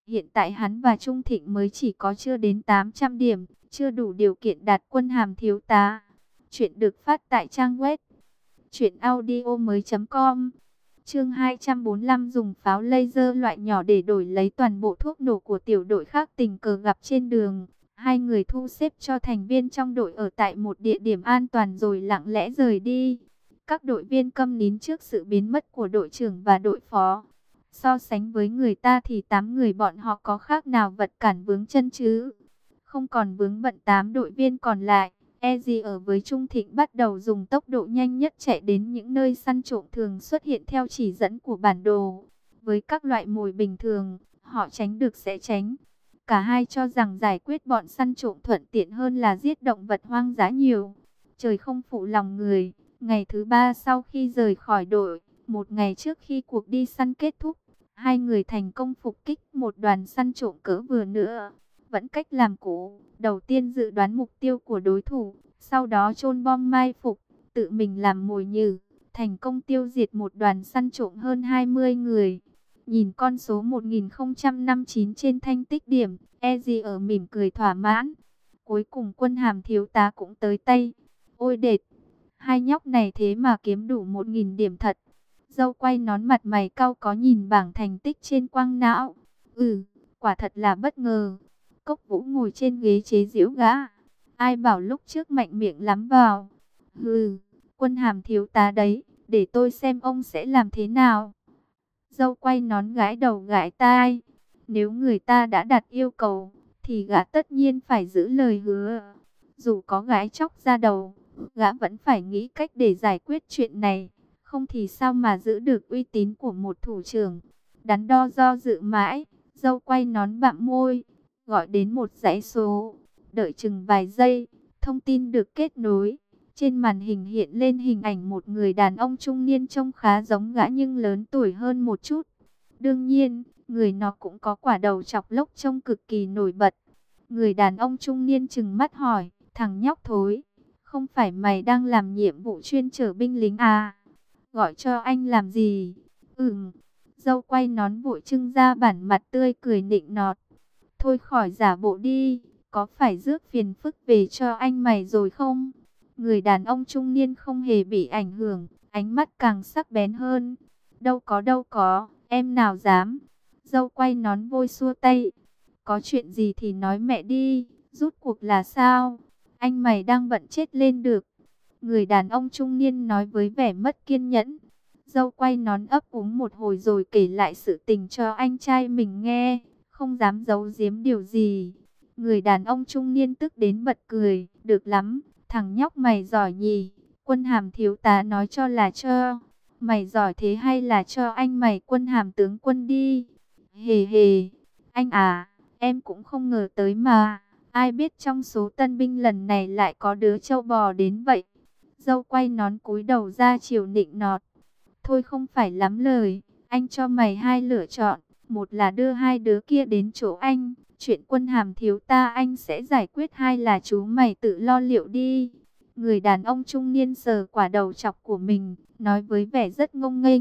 Hiện tại hắn và Trung Thịnh mới chỉ có chưa đến 800 điểm, chưa đủ điều kiện đạt quân hàm thiếu tá. Chuyện được phát tại trang web truyệnaudiomoi.com. Chương 245, dùng pháo laser loại nhỏ để đổi lấy toàn bộ thuốc nổ của tiểu đội khác tình cờ gặp trên đường. Hai người thu xếp cho thành viên trong đội ở tại một địa điểm an toàn rồi lặng lẽ rời đi. Các đội viên câm nín trước sự biến mất của đội trưởng và đội phó. So sánh với người ta thì 8 người bọn họ có khác nào vật cản vướng chân chứ? Không còn vướng bận 8 đội viên còn lại. Easy ở với Trung Thịnh bắt đầu dùng tốc độ nhanh nhất chạy đến những nơi săn trộm thường xuất hiện theo chỉ dẫn của bản đồ. Với các loại mồi bình thường, họ tránh được sẽ tránh. Cả hai cho rằng giải quyết bọn săn trộm thuận tiện hơn là giết động vật hoang dã nhiều. Trời không phụ lòng người. Ngày thứ 3 sau khi rời khỏi đội, một ngày trước khi cuộc đi săn kết thúc, hai người thành công phục kích một đoàn săn trộm cỡ vừa nữa. Vẫn cách làm cũ, đầu tiên dự đoán mục tiêu của đối thủ, sau đó chôn bom mai phục, tự mình làm mồi nhử, thành công tiêu diệt một đoàn săn trộm hơn 20 người. Nhìn con số 1059 trên thanh tích điểm, Easy ở mỉm cười thỏa mãn. Cuối cùng quân hàm thiếu tá cũng tới tay. Ôi đệt, hai nhóc này thế mà kiếm đủ 1000 điểm thật. Dâu quay nón mặt mày cau có nhìn bảng thành tích trên quang não. Quả thật là bất ngờ. Cốc Vũ ngồi trên ghế chế giễu gã. Ai bảo lúc trước mạnh miệng lắm vào. Quân hàm thiếu tá đấy, để tôi xem ông sẽ làm thế nào. Dâu quay nón gãi đầu gãi tai. Nếu người ta đã đặt yêu cầu, thì gã tất nhiên phải giữ lời hứa. Dù có gái chóc ra đầu, gã vẫn phải nghĩ cách để giải quyết chuyện này. Không thì sao mà giữ được uy tín của một thủ trưởng. Đắn đo do dự mãi, dâu quay nón bặm môi, gọi đến một dãy số. Đợi chừng vài giây, thông tin được kết nối. Trên màn hình hiện lên hình ảnh một người đàn ông trung niên trông khá giống gã nhưng lớn tuổi hơn một chút. Đương nhiên, người nó cũng có quả đầu chọc lốc trông cực kỳ nổi bật. Người đàn ông trung niên trừng mắt hỏi, thằng nhóc thối, không phải mày đang làm nhiệm vụ chuyên chở binh lính à? Gọi cho anh làm gì? Dâu quay nón vội trưng ra bản mặt tươi cười nịnh nọt. Thôi khỏi giả bộ đi, có phải rước phiền phức về cho anh mày rồi không? Người đàn ông trung niên không hề bị ảnh hưởng, ánh mắt càng sắc bén hơn. Đâu có, em nào dám. Dâu quay nón vội xua tay. Có chuyện gì thì nói mẹ đi, rút cuộc là sao? Anh mày đang bận chết lên được. Người đàn ông trung niên nói với vẻ mất kiên nhẫn. Dâu quay nón ấp úng một hồi rồi kể lại sự tình cho anh trai mình nghe, không dám giấu giếm điều gì. Người đàn ông trung niên tức đến bật cười, được lắm, thằng nhóc mày giỏi nhỉ, quân hàm thiếu tá nói cho là cho. Mày giỏi thế hay là cho anh mày quân hàm tướng quân đi. Hề hề, anh à, em cũng không ngờ tới mà, ai biết trong số tân binh lần này lại có đứa trâu bò đến vậy. Dâu quay nón cúi đầu ra chiều nịnh nọt. Thôi không phải lắm lời, anh cho mày hai lựa chọn. Một là đưa hai đứa kia đến chỗ anh, chuyện quân hàm thiếu ta anh sẽ giải quyết, hai là chú mày tự lo liệu đi. Người đàn ông trung niên sờ quả đầu chọc của mình, nói với vẻ rất ngông nghênh.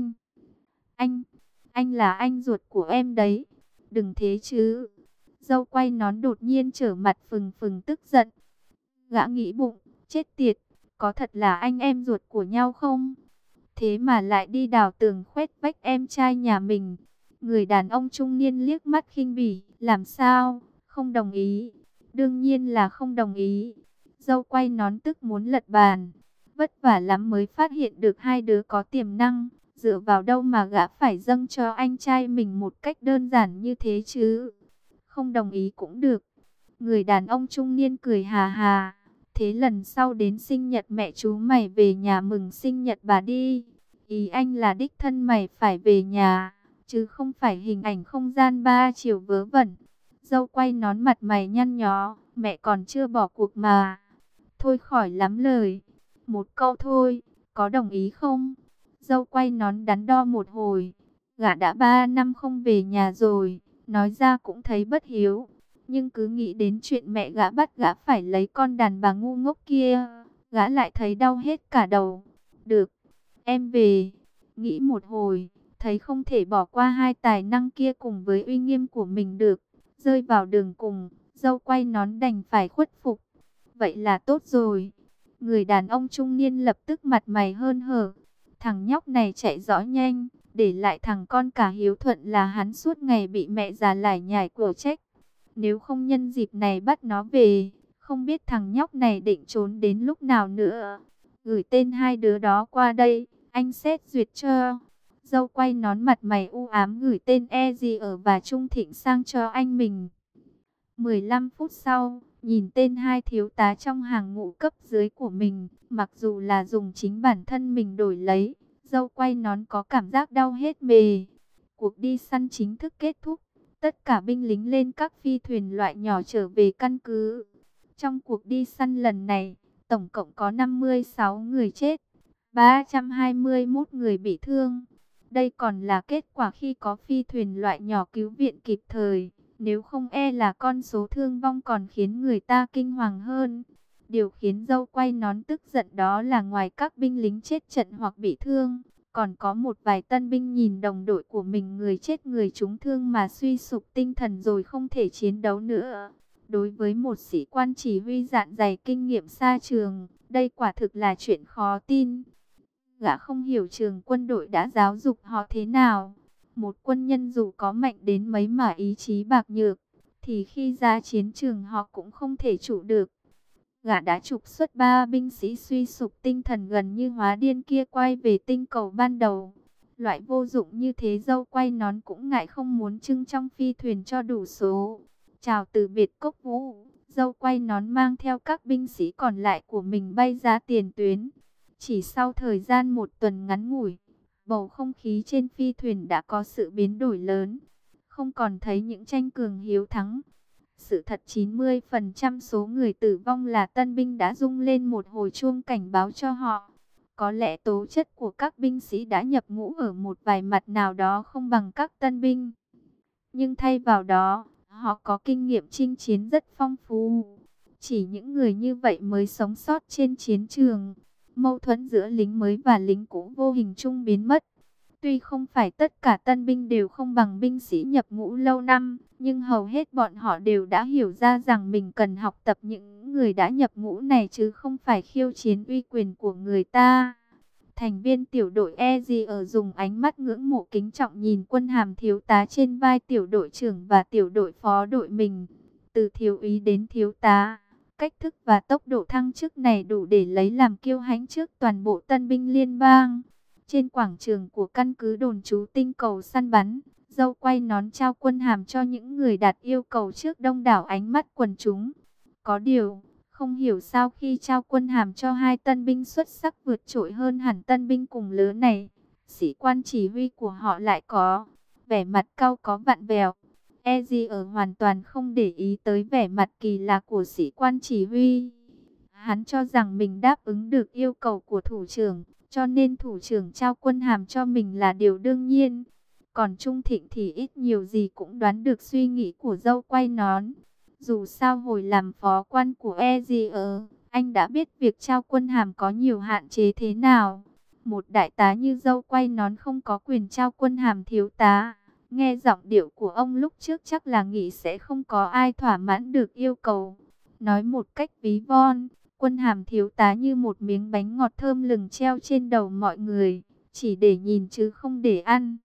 Anh là anh ruột của em đấy, đừng thế chứ. Dâu quay nón đột nhiên trở mặt phừng phừng tức giận. Gã nghĩ bụng, chết tiệt, có thật là anh em ruột của nhau không? Thế mà lại đi đào tường khoét vách em trai nhà mình. Người đàn ông trung niên liếc mắt khinh bỉ, làm sao, không đồng ý? Đương nhiên là không đồng ý. Dâu quay nón tức muốn lật bàn. Vất vả lắm mới phát hiện được hai đứa có tiềm năng. Dựa vào đâu mà gã phải dâng cho anh trai mình một cách đơn giản như thế chứ? Không đồng ý cũng được. Người đàn ông trung niên cười hà hà. Thế lần sau đến sinh nhật mẹ chú mày về nhà mừng sinh nhật bà đi. Ý anh là đích thân mày phải về nhà, chứ không phải hình ảnh không gian 3 chiều vớ vẩn. Dâu quay nón mặt mày nhăn nhó, mẹ còn chưa bỏ cuộc mà. Thôi khỏi lắm lời, một câu thôi, có đồng ý không? Dâu quay nón đắn đo một hồi, gã đã 3 năm không về nhà rồi, nói ra cũng thấy bất hiếu. Nhưng cứ nghĩ đến chuyện mẹ gã bắt gã phải lấy con đàn bà ngu ngốc kia, gã lại thấy đau hết cả đầu. Được, em về. Nghĩ một hồi, thấy không thể bỏ qua hai tài năng kia cùng với uy nghiêm của mình được. Rơi vào đường cùng, dâu quay nón đành phải khuất phục. Vậy là tốt rồi. Người đàn ông trung niên lập tức mặt mày hớn hở. Thằng nhóc này chạy rõ nhanh, để lại thằng con cả hiếu thuận là hắn suốt ngày bị mẹ già lải nhải của trách. Nếu không nhân dịp này bắt nó về, không biết thằng nhóc này định trốn đến lúc nào nữa. Gửi tên hai đứa đó qua đây, anh xét duyệt cho. Dâu quay nón mặt mày u ám gửi tên E.G. ở và Trung Thịnh sang cho anh mình. 15 phút sau, nhìn tên hai thiếu tá trong hàng ngũ cấp dưới của mình, mặc dù là dùng chính bản thân mình đổi lấy, dâu quay nón có cảm giác đau hết mề. Cuộc đi săn chính thức kết thúc, tất cả binh lính lên các phi thuyền loại nhỏ trở về căn cứ. Trong cuộc đi săn lần này, tổng cộng có 56 người chết, 321 người bị thương. Đây còn là kết quả khi có phi thuyền loại nhỏ cứu viện kịp thời. Nếu không e là con số thương vong còn khiến người ta kinh hoàng hơn. Điều khiến dâu quay nón tức giận đó là ngoài các binh lính chết trận hoặc bị thương, còn có một vài tân binh nhìn đồng đội của mình người chết người trúng thương mà suy sụp tinh thần rồi không thể chiến đấu nữa. Đối với một sĩ quan chỉ huy dạn dày kinh nghiệm xa trường, đây quả thực là chuyện khó tin. Gã không hiểu trường quân đội đã giáo dục họ thế nào. Một quân nhân dù có mạnh đến mấy mà ý chí bạc nhược, thì khi ra chiến trường họ cũng không thể trụ được. Gã đã trục xuất 3 binh sĩ suy sụp tinh thần gần như hóa điên kia quay về tinh cầu ban đầu. Loại vô dụng như thế dâu quay nón cũng ngại không muốn trưng trong phi thuyền cho đủ số. Chào từ biệt cốc vũ, dâu quay nón mang theo các binh sĩ còn lại của mình bay ra tiền tuyến. Chỉ sau thời gian một tuần ngắn ngủi, bầu không khí trên phi thuyền đã có sự biến đổi lớn. Không còn thấy những tranh cường hiếu thắng. Sự thật 90% số người tử vong là tân binh đã rung lên một hồi chuông cảnh báo cho họ. Có lẽ tố chất của các binh sĩ đã nhập ngũ ở một vài mặt nào đó không bằng các tân binh. Nhưng thay vào đó, họ có kinh nghiệm chinh chiến rất phong phú. Chỉ những người như vậy mới sống sót trên chiến trường. Mâu thuẫn giữa lính mới và lính cũ vô hình chung biến mất. Tuy không phải tất cả tân binh đều không bằng binh sĩ nhập ngũ lâu năm, nhưng hầu hết bọn họ đều đã hiểu ra rằng mình cần học tập những người đã nhập ngũ này chứ không phải khiêu chiến uy quyền của người ta. Thành viên tiểu đội E.G. ở dùng ánh mắt ngưỡng mộ kính trọng nhìn quân hàm thiếu tá trên vai tiểu đội trưởng và tiểu đội phó đội mình. Từ thiếu úy đến thiếu tá, cách thức và tốc độ thăng chức này đủ để lấy làm kiêu hãnh trước toàn bộ tân binh liên bang. Trên quảng trường của căn cứ đồn trú tinh cầu săn bắn, dâu quay nón trao quân hàm cho những người đạt yêu cầu trước đông đảo ánh mắt quần chúng. Có điều, không hiểu sao khi trao quân hàm cho hai tân binh xuất sắc vượt trội hơn hẳn tân binh cùng lứa này, sĩ quan chỉ huy của họ lại có vẻ mặt cau có vặn vẹo. E.G. ở hoàn toàn không để ý tới vẻ mặt kỳ lạ của sĩ quan chỉ huy. Hắn cho rằng mình đáp ứng được yêu cầu của thủ trưởng, cho nên thủ trưởng trao quân hàm cho mình là điều đương nhiên. Còn Trung Thịnh thì ít nhiều gì cũng đoán được suy nghĩ của dâu quay nón. Dù sao hồi làm phó quan của E.G. anh đã biết việc trao quân hàm có nhiều hạn chế thế nào. Một đại tá như dâu quay nón không có quyền trao quân hàm thiếu tá. Nghe giọng điệu của ông lúc trước chắc là nghĩ sẽ không có ai thỏa mãn được yêu cầu. Nói một cách ví von, quân hàm thiếu tá như một miếng bánh ngọt thơm lừng treo trên đầu mọi người, chỉ để nhìn chứ không để ăn.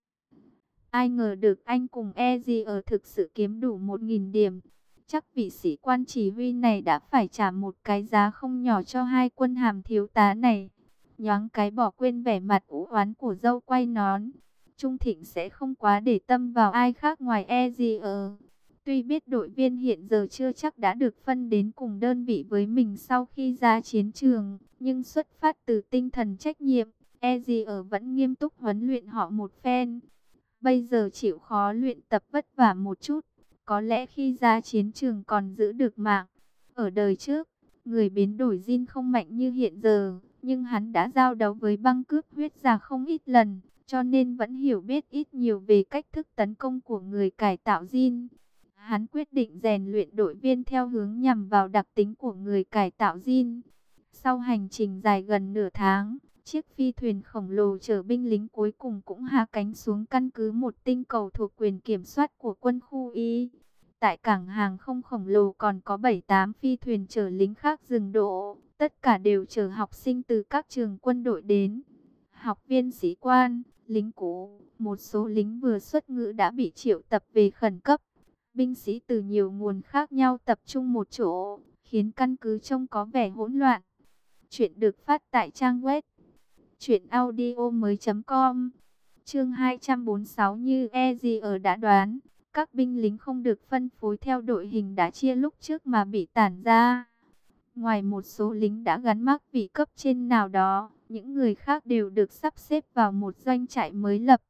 Ai ngờ được anh cùng E.G. thực sự kiếm đủ 1.000 điểm. Chắc vị sĩ quan chỉ huy này đã phải trả một cái giá không nhỏ cho hai quân hàm thiếu tá này. Nhoáng cái bỏ quên vẻ mặt u oán của dâu quay nón. Trung Thịnh sẽ không quá để tâm vào ai khác ngoài E.G. Tuy biết đội viên hiện giờ chưa chắc đã được phân đến cùng đơn vị với mình sau khi ra chiến trường, nhưng xuất phát từ tinh thần trách nhiệm, E.G. vẫn nghiêm túc huấn luyện họ một phen. Bây giờ chịu khó luyện tập vất vả một chút, có lẽ khi ra chiến trường còn giữ được mạng. Ở đời trước, người biến đổi Jin không mạnh như hiện giờ, nhưng hắn đã giao đấu với băng cướp huyết già không ít lần, cho nên vẫn hiểu biết ít nhiều về cách thức tấn công của người cải tạo Jin. Hắn quyết định rèn luyện đội viên theo hướng nhằm vào đặc tính của người cải tạo Jin. Sau hành trình dài gần nửa tháng, Chiếc phi thuyền khổng lồ chở binh lính cuối cùng cũng hạ cánh xuống căn cứ một tinh cầu thuộc quyền kiểm soát của quân khu Y. Tại cảng hàng không khổng lồ còn có 7-8 phi thuyền chở lính khác dừng đỗ, tất cả đều chở học sinh từ các trường quân đội đến. Học viên sĩ quan, lính cũ, một số lính vừa xuất ngũ đã bị triệu tập về khẩn cấp. Binh sĩ từ nhiều nguồn khác nhau tập trung một chỗ, khiến căn cứ trông có vẻ hỗn loạn. Chuyện được phát tại trang web truyệnaudiomoi.com. Chương 246. Như EZR đã đoán, các binh lính không được phân phối theo đội hình đã chia lúc trước mà bị tản ra. Ngoài một số lính đã gắn mác vị cấp trên nào đó, những người khác đều được sắp xếp vào một doanh trại mới lập.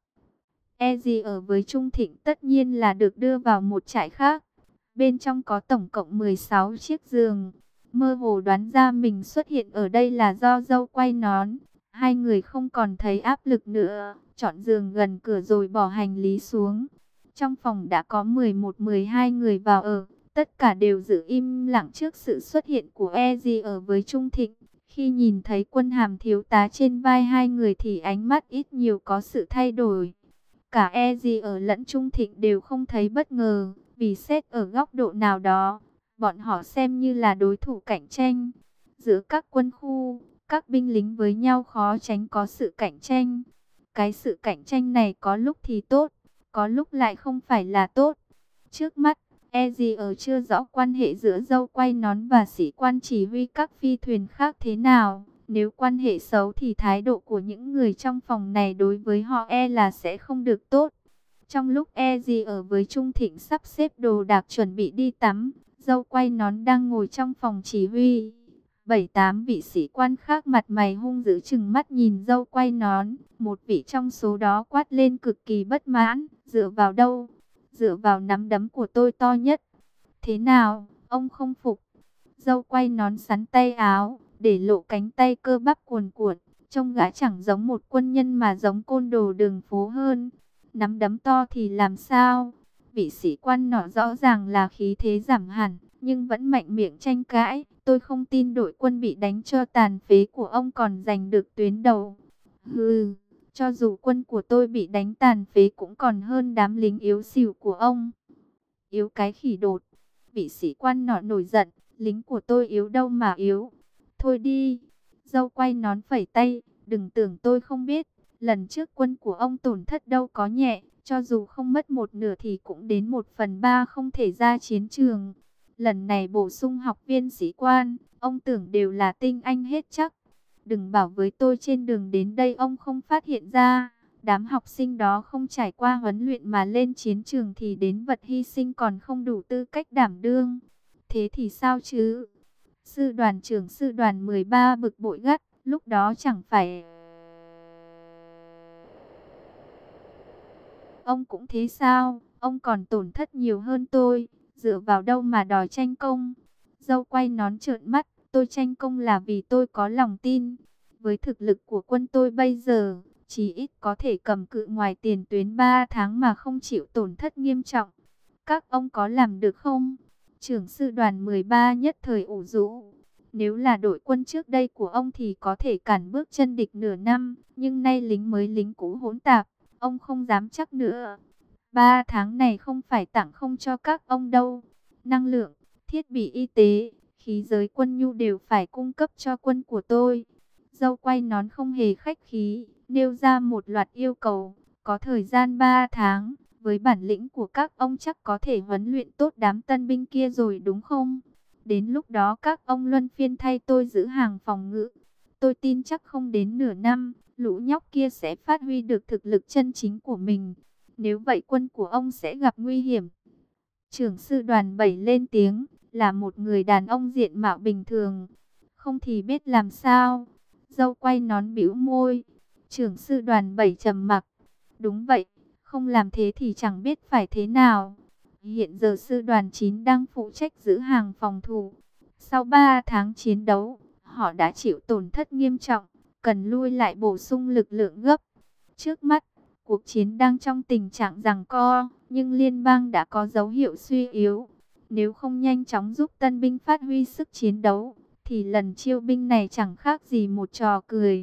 EZR với Trung Thịnh tất nhiên là được đưa vào một trại khác. Bên trong có tổng cộng 16 chiếc giường. Mơ hồ đoán ra mình xuất hiện ở đây là do dâu quay nón. Hai người không còn thấy áp lực nữa, chọn giường gần cửa rồi bỏ hành lý xuống. Trong phòng đã có 11-12 người vào ở, tất cả đều giữ im lặng trước sự xuất hiện của EZ ở với Trung Thịnh. Khi nhìn thấy quân hàm thiếu tá trên vai hai người thì ánh mắt ít nhiều có sự thay đổi. Cả EZ ở lẫn Trung Thịnh đều không thấy bất ngờ, vì xét ở góc độ nào đó, bọn họ xem như là đối thủ cạnh tranh. Giữa các quân khu, các binh lính với nhau khó tránh có sự cạnh tranh. Cái sự cạnh tranh này có lúc thì tốt, có lúc lại không phải là tốt. Trước mắt, EZR chưa rõ quan hệ giữa dâu quay nón và sĩ quan chỉ huy các phi thuyền khác thế nào. Nếu quan hệ xấu thì thái độ của những người trong phòng này đối với họ là sẽ không được tốt. Trong lúc EZR với Trung Thịnh sắp xếp đồ đạc chuẩn bị đi tắm, dâu quay nón đang ngồi trong phòng chỉ huy. 7-8 vị sĩ quan khác mặt mày hung dữ chừng mắt nhìn dâu quay nón. Một vị trong số đó quát lên cực kỳ bất mãn. Dựa vào đâu? Dựa vào nắm đấm của tôi to nhất. Thế nào? Ông không phục? Dâu quay nón sắn tay áo, để lộ cánh tay cơ bắp cuồn cuộn. Trông gã chẳng giống một quân nhân mà giống côn đồ đường phố hơn. Nắm đấm to thì làm sao? Vị sĩ quan nọ rõ ràng là khí thế giảm hẳn, nhưng vẫn mạnh miệng tranh cãi. Tôi không tin đội quân bị đánh cho tàn phế của ông còn giành được tuyến đầu. Hừ, cho dù quân của tôi bị đánh tàn phế cũng còn hơn đám lính yếu xìu của ông. Yếu cái khỉ đột. Vị sĩ quan nọ nổi giận, lính của tôi yếu đâu mà yếu. Thôi đi. Dâu quay nón phẩy tay, đừng tưởng tôi không biết. Lần trước quân của ông tổn thất đâu có nhẹ, cho dù không mất một nửa thì cũng đến 1/3 không thể ra chiến trường. Lần này bổ sung học viên sĩ quan, ông tưởng đều là tinh anh hết chắc. Đừng bảo với tôi trên đường đến đây ông không phát hiện ra. Đám học sinh đó không trải qua huấn luyện mà lên chiến trường thì đến vật hy sinh còn không đủ tư cách đảm đương. Thế thì sao chứ? Sư đoàn trưởng sư đoàn 13 bực bội gắt, lúc đó chẳng phải... Ông cũng thế sao? Ông còn tổn thất nhiều hơn tôi, dựa vào đâu mà đòi tranh công? Dâu quay nón trợn mắt, tôi tranh công là vì tôi có lòng tin. Với thực lực của quân tôi bây giờ, chỉ ít có thể cầm cự ngoài tiền tuyến 3 tháng mà không chịu tổn thất nghiêm trọng. Các ông có làm được không? Trưởng sư đoàn 13 nhất thời ủ rũ. Nếu là đội quân trước đây của ông thì có thể cản bước chân địch nửa năm, nhưng nay lính mới lính cũ hỗn tạp, ông không dám chắc nữa. 3 tháng này không phải tặng không cho các ông đâu. Năng lượng, thiết bị y tế, khí giới quân nhu đều phải cung cấp cho quân của tôi. Dâu quay nón không hề khách khí, nêu ra một loạt yêu cầu, có thời gian 3 tháng. Với bản lĩnh của các ông chắc có thể huấn luyện tốt đám tân binh kia rồi đúng không? Đến lúc đó các ông luân phiên thay tôi giữ hàng phòng ngự. Tôi tin chắc không đến nửa năm, lũ nhóc kia sẽ phát huy được thực lực chân chính của mình. Nếu vậy quân của ông sẽ gặp nguy hiểm. Trưởng sư đoàn 7 lên tiếng, là một người đàn ông diện mạo bình thường. Không thì biết làm sao. Dâu quay nón bĩu môi. Trưởng sư đoàn 7 trầm mặc. Đúng vậy, không làm thế thì chẳng biết phải thế nào. Hiện giờ sư đoàn 9 đang phụ trách giữ hàng phòng thủ. Sau 3 tháng chiến đấu, họ đã chịu tổn thất nghiêm trọng, cần lui lại bổ sung lực lượng gấp. Trước mắt, cuộc chiến đang trong tình trạng giằng co, nhưng liên bang đã có dấu hiệu suy yếu. Nếu không nhanh chóng giúp tân binh phát huy sức chiến đấu, thì lần chiêu binh này chẳng khác gì một trò cười.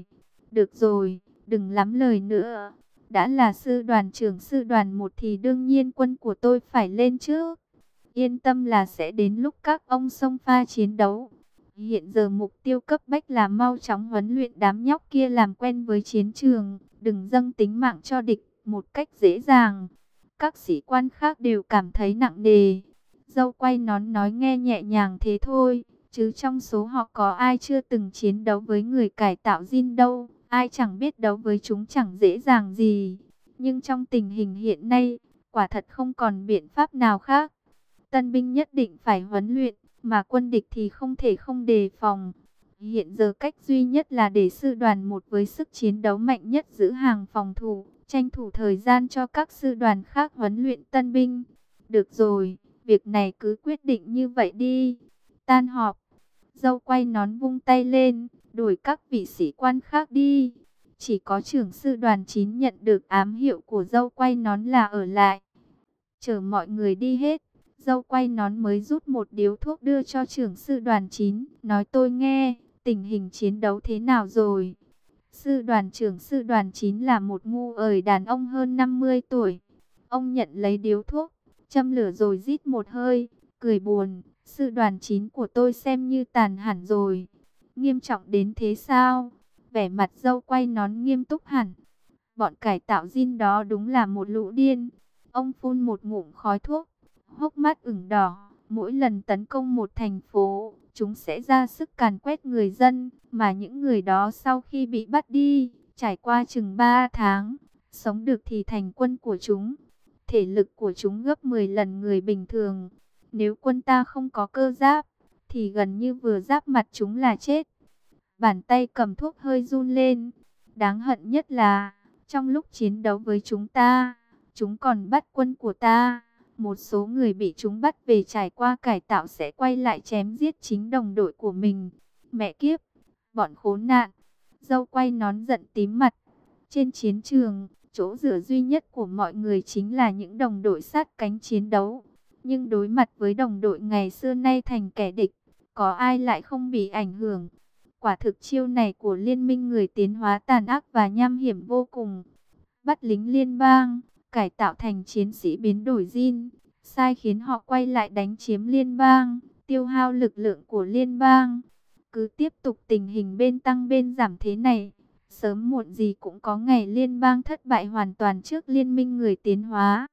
Được rồi, đừng lắm lời nữa. Đã là sư đoàn trưởng sư đoàn 1 thì đương nhiên quân của tôi phải lên trước. Yên tâm là sẽ đến lúc các ông xông pha chiến đấu. Hiện giờ mục tiêu cấp bách là mau chóng huấn luyện đám nhóc kia làm quen với chiến trường, đừng dâng tính mạng cho địch một cách dễ dàng. Các sĩ quan khác đều cảm thấy nặng nề. Dâu quay nón nói nghe nhẹ nhàng thế thôi, chứ trong số họ có ai chưa từng chiến đấu với người cải tạo Jin đâu, ai chẳng biết đấu với chúng chẳng dễ dàng gì. Nhưng trong tình hình hiện nay, quả thật không còn biện pháp nào khác. Tân binh nhất định phải huấn luyện, mà quân địch thì không thể không đề phòng. Hiện giờ cách duy nhất là để sư đoàn 1 với sức chiến đấu mạnh nhất giữ hàng phòng thủ, tranh thủ thời gian cho các sư đoàn khác huấn luyện tân binh. Được rồi, việc này cứ quyết định như vậy đi. Tan họp, dâu quay nón vung tay lên, đuổi các vị sĩ quan khác đi. Chỉ có trưởng sư đoàn 9 nhận được ám hiệu của dâu quay nón là ở lại. Chờ mọi người đi hết, dâu quay nón mới rút một điếu thuốc đưa cho trưởng sư đoàn 9, nói tôi nghe, tình hình chiến đấu thế nào rồi? Sư đoàn trưởng sư đoàn 9 là một ngu ời đàn ông hơn 50 tuổi. Ông nhận lấy điếu thuốc, châm lửa rồi rít một hơi, cười buồn, sư đoàn 9 của tôi xem như tàn hẳn rồi. Nghiêm trọng đến thế sao? Vẻ mặt dâu quay nón nghiêm túc hẳn. Bọn cải tạo Jin đó đúng là một lũ điên. Ông phun một ngụm khói thuốc, hốc mắt ửng đỏ. Mỗi lần tấn công một thành phố, chúng sẽ ra sức càn quét người dân. Mà những người đó sau khi bị bắt đi, trải qua chừng 3 tháng, sống được thì thành quân của chúng. Thể lực của chúng gấp 10 lần người bình thường. Nếu quân ta không có cơ giáp, thì gần như vừa giáp mặt chúng là chết. Bàn tay cầm thuốc hơi run lên. Đáng hận nhất là, trong lúc chiến đấu với chúng ta, chúng còn bắt quân của ta. Một số người bị chúng bắt về trải qua cải tạo sẽ quay lại chém giết chính đồng đội của mình. Mẹ kiếp, bọn khốn nạn. Dâu quay nón giận tím mặt. Trên chiến trường, chỗ dựa duy nhất của mọi người chính là những đồng đội sát cánh chiến đấu. Nhưng đối mặt với đồng đội ngày xưa nay thành kẻ địch, có ai lại không bị ảnh hưởng? Quả thực chiêu này của liên minh người tiến hóa tàn ác và nham hiểm vô cùng. Bắt lính liên bang, cải tạo thành chiến sĩ biến đổi Jin, sai khiến họ quay lại đánh chiếm liên bang, tiêu hao lực lượng của liên bang. Cứ tiếp tục tình hình bên tăng bên giảm thế này, sớm muộn gì cũng có ngày liên bang thất bại hoàn toàn trước liên minh người tiến hóa.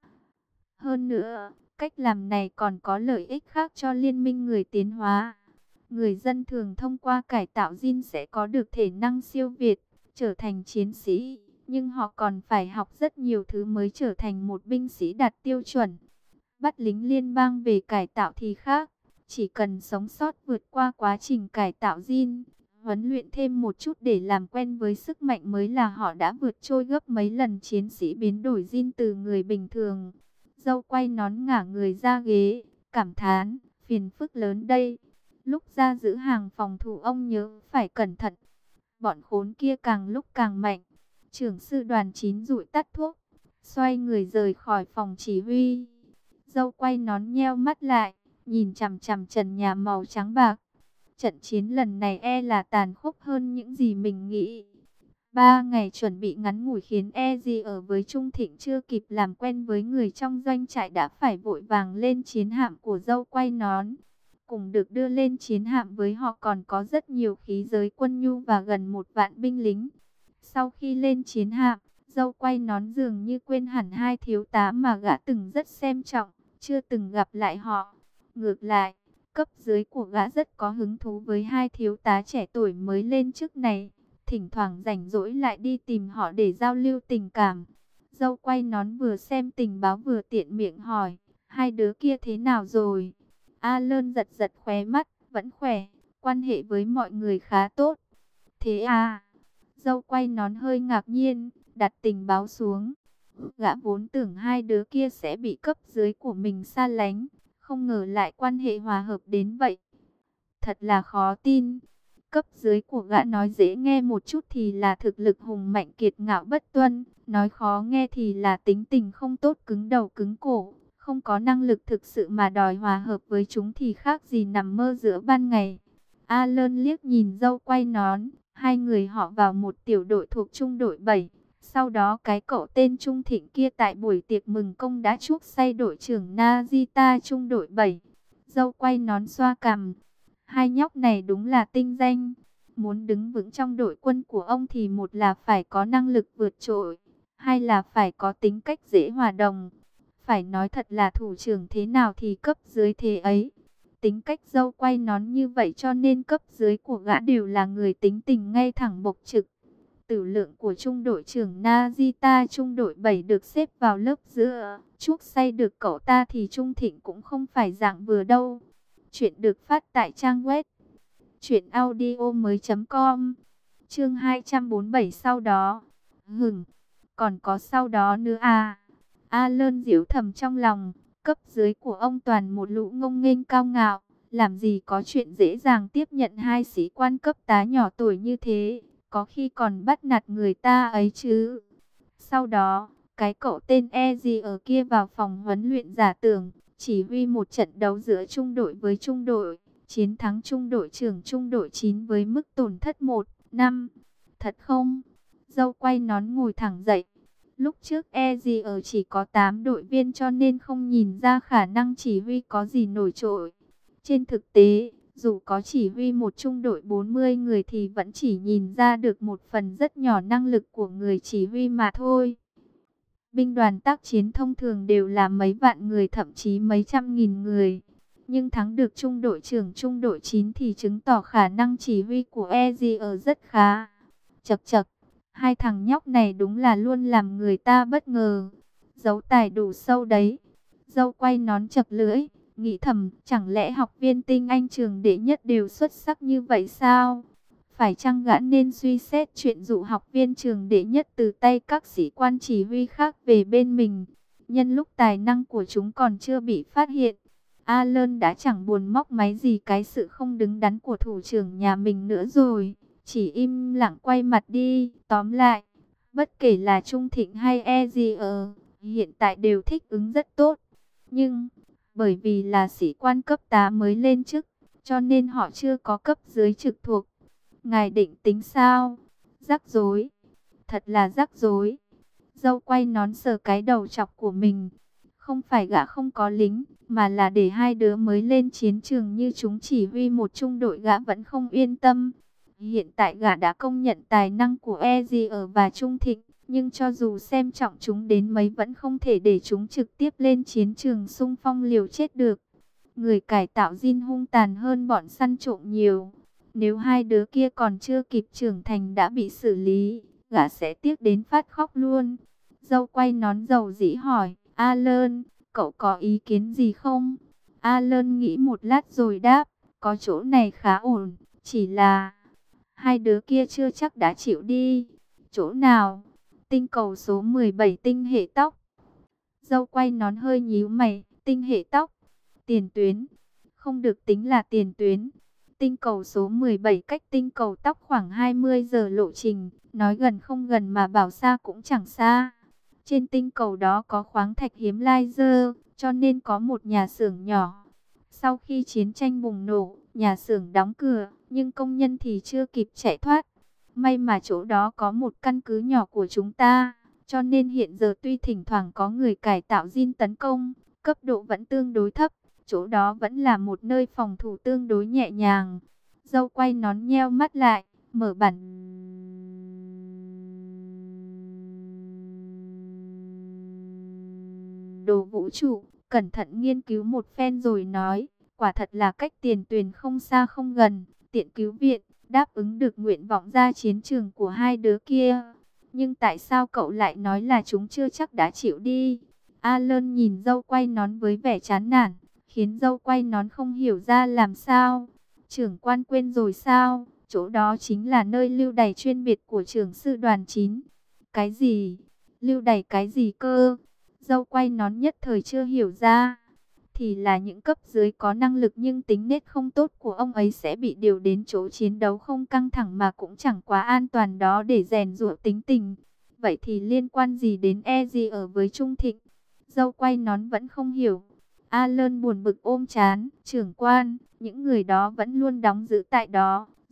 Hơn nữa, cách làm này còn có lợi ích khác cho liên minh người tiến hóa. Người dân thường thông qua cải tạo Jin sẽ có được thể năng siêu việt, trở thành chiến sĩ. Nhưng họ còn phải học rất nhiều thứ mới trở thành một binh sĩ đạt tiêu chuẩn. Bắt lính liên bang về cải tạo thì khác. Chỉ cần sống sót vượt qua quá trình cải tạo Jin, huấn luyện thêm một chút để làm quen với sức mạnh mới là họ đã vượt trội gấp mấy lần chiến sĩ biến đổi Jin từ người bình thường. Dâu quay nón ngả người ra ghế, cảm thán, phiền phức lớn đây. Lúc ra giữ hàng phòng thủ ông nhớ phải cẩn thận. Bọn khốn kia càng lúc càng mạnh. Trưởng sư đoàn 9 dụi tắt thuốc, xoay người rời khỏi phòng chỉ huy. Dâu quay nón nheo mắt lại, nhìn chằm chằm trần nhà màu trắng bạc. Trận chiến lần này e là tàn khốc hơn những gì mình nghĩ. 3 ngày chuẩn bị ngắn ngủi khiến e gì ở với Trung Thịnh chưa kịp làm quen với người trong doanh trại đã phải vội vàng lên chiến hạm của dâu quay nón. Cùng được đưa lên chiến hạm với họ còn có rất nhiều khí giới quân nhu và gần 1 vạn binh lính. Sau khi lên chiến hạm, dâu quay nón dường như quên hẳn hai thiếu tá mà gã từng rất xem trọng, chưa từng gặp lại họ. Ngược lại, cấp dưới của gã rất có hứng thú với hai thiếu tá trẻ tuổi mới lên chức này. Thỉnh thoảng rảnh rỗi lại đi tìm họ để giao lưu tình cảm. Dâu quay nón vừa xem tình báo vừa tiện miệng hỏi, hai đứa kia thế nào rồi? Alan giật giật khóe mắt, vẫn khỏe, quan hệ với mọi người khá tốt. Thế à? Dâu quay nón hơi ngạc nhiên, đặt tình báo xuống. Gã vốn tưởng hai đứa kia sẽ bị cấp dưới của mình xa lánh, không ngờ lại quan hệ hòa hợp đến vậy. Thật là khó tin. Cấp dưới của gã nói dễ nghe một chút thì là thực lực hùng mạnh kiệt ngạo bất tuân, nói khó nghe thì là tính tình không tốt cứng đầu cứng cổ, không có năng lực thực sự mà đòi hòa hợp với chúng thì khác gì nằm mơ giữa ban ngày. Alan liếc nhìn dâu quay nón, Hai người họ vào một tiểu đội thuộc trung đội 7. Sau đó cái cậu tên Trung Thịnh kia tại buổi tiệc mừng công đã chuốc say đội trưởng Najita trung đội 7. Dâu quay nón xoa cằm. Hai nhóc này đúng là tinh danh. Muốn đứng vững trong đội quân của ông thì một là phải có năng lực vượt trội, hai là phải có tính cách dễ hòa đồng. Phải nói thật là thủ trưởng thế nào thì cấp dưới thế ấy. Tính cách dâu quay nón như vậy cho nên cấp dưới của gã đều là người tính tình ngay thẳng bộc trực. Tử lượng của trung đội trưởng Najita trung đội 7 được xếp vào lớp giữa. Chuốc say được cậu ta thì Trung Thịnh cũng không phải dạng vừa đâu. Chuyện được phát tại trang web truyệnaudiomoi.com. Chương 247 sau đó. Còn có sau đó nữa à? A Lơn giễu thầm trong lòng, cấp dưới của ông toàn một lũ ngông nghênh cao ngạo, làm gì có chuyện dễ dàng tiếp nhận hai sĩ quan cấp tá nhỏ tuổi như thế, có khi còn bắt nạt người ta ấy chứ. Sau đó, cái cậu tên gì ở kia vào phòng huấn luyện giả tưởng, chỉ huy một trận đấu giữa trung đội với trung đội, chiến thắng trung đội trưởng trung đội 9 với mức tổn thất 1-5. Thật không? Dâu quay nón ngồi thẳng dậy. Lúc trước ở chỉ có 8 đội viên cho nên không nhìn ra khả năng chỉ huy có gì nổi trội. Trên thực tế, dù có chỉ huy một trung đội 40 người thì vẫn chỉ nhìn ra được một phần rất nhỏ năng lực của người chỉ huy mà thôi. Binh đoàn tác chiến thông thường đều là mấy vạn người thậm chí mấy trăm nghìn người. Nhưng thắng được trung đội trưởng trung đội 9 thì chứng tỏ khả năng chỉ huy của ở rất khá. Chậc chậc, hai thằng nhóc này đúng là luôn làm người ta bất ngờ. Giấu tài đủ sâu đấy. Dâu quay nón chật lưỡi, nghĩ thầm, chẳng lẽ học viên tinh anh trường đệ nhất đều xuất sắc như vậy sao? Phải chăng gã nên suy xét chuyện dụ học viên trường đệ nhất từ tay các sĩ quan chỉ huy khác về bên mình, nhân lúc tài năng của chúng còn chưa bị phát hiện. Alan đã chẳng buồn móc máy gì cái sự không đứng đắn của thủ trưởng nhà mình nữa rồi, chỉ im lặng quay mặt đi. Tóm lại, bất kể là Trung Thịnh hay hiện tại đều thích ứng rất tốt. Nhưng, bởi vì là sĩ quan cấp tá mới lên chức, cho nên họ chưa có cấp dưới trực thuộc. Ngài định tính sao? Rắc rối. Thật là rắc rối. Dâu quay nón sờ cái đầu chọc của mình. Không phải gã không có lính, mà là để hai đứa mới lên chiến trường như chúng chỉ huy một trung đội gã vẫn không yên tâm. Hiện tại gã đã công nhận tài năng của và Trung Thịnh, nhưng cho dù xem trọng chúng đến mấy vẫn không thể để chúng trực tiếp lên chiến trường xung phong liều chết được. Người cải tạo Jin hung tàn hơn bọn săn trộm nhiều. Nếu hai đứa kia còn chưa kịp trưởng thành đã bị xử lý, gã sẽ tiếc đến phát khóc luôn. Dâu quay nón dầu dĩ hỏi, Alan, cậu có ý kiến gì không? Alan nghĩ một lát rồi đáp, có chỗ này khá ổn, chỉ là hai đứa kia chưa chắc đã chịu đi. Chỗ nào? Tinh cầu số 17 tinh hệ tóc. Dâu quay nón hơi nhíu mày, tinh hệ tóc, tiền tuyến, không được tính là tiền tuyến. Tinh cầu số 17 cách tinh cầu tóc khoảng 20 giờ lộ trình, nói gần không gần mà bảo xa cũng chẳng xa. Trên tinh cầu đó có khoáng thạch hiếm laser, cho nên có một nhà xưởng nhỏ. Sau khi chiến tranh bùng nổ, nhà xưởng đóng cửa, nhưng công nhân thì chưa kịp chạy thoát. May mà chỗ đó có một căn cứ nhỏ của chúng ta, cho nên hiện giờ tuy thỉnh thoảng có người cải tạo Jin tấn công, cấp độ vẫn tương đối thấp. Chỗ đó vẫn là một nơi phòng thủ tương đối nhẹ nhàng. Dâu quay nón nheo mắt lại, mở bản đồ vũ trụ, cẩn thận nghiên cứu một phen rồi nói, quả thật là cách tiền tuyến không xa không gần, tiện cứu viện, đáp ứng được nguyện vọng ra chiến trường của hai đứa kia. Nhưng tại sao cậu lại nói là chúng chưa chắc đã chịu đi? Alan nhìn dâu quay nón với vẻ chán nản, khiến dâu quay nón không hiểu ra làm sao. Trưởng quan quên rồi sao? Chỗ đó chính là nơi lưu đày chuyên biệt của trưởng sư đoàn 9. Cái gì? Lưu đày cái gì cơ? Dâu quay nón nhất thời chưa hiểu ra. Thì là những cấp dưới có năng lực nhưng tính nết không tốt của ông ấy sẽ bị điều đến chỗ chiến đấu không căng thẳng mà cũng chẳng quá an toàn đó để rèn giũa tính tình. Vậy thì liên quan gì đến gì ở với Trung Thịnh? Dâu quay nón vẫn không hiểu. Alan buồn bực ôm chán, trưởng quan, những người đó vẫn luôn đóng giữ tại đó,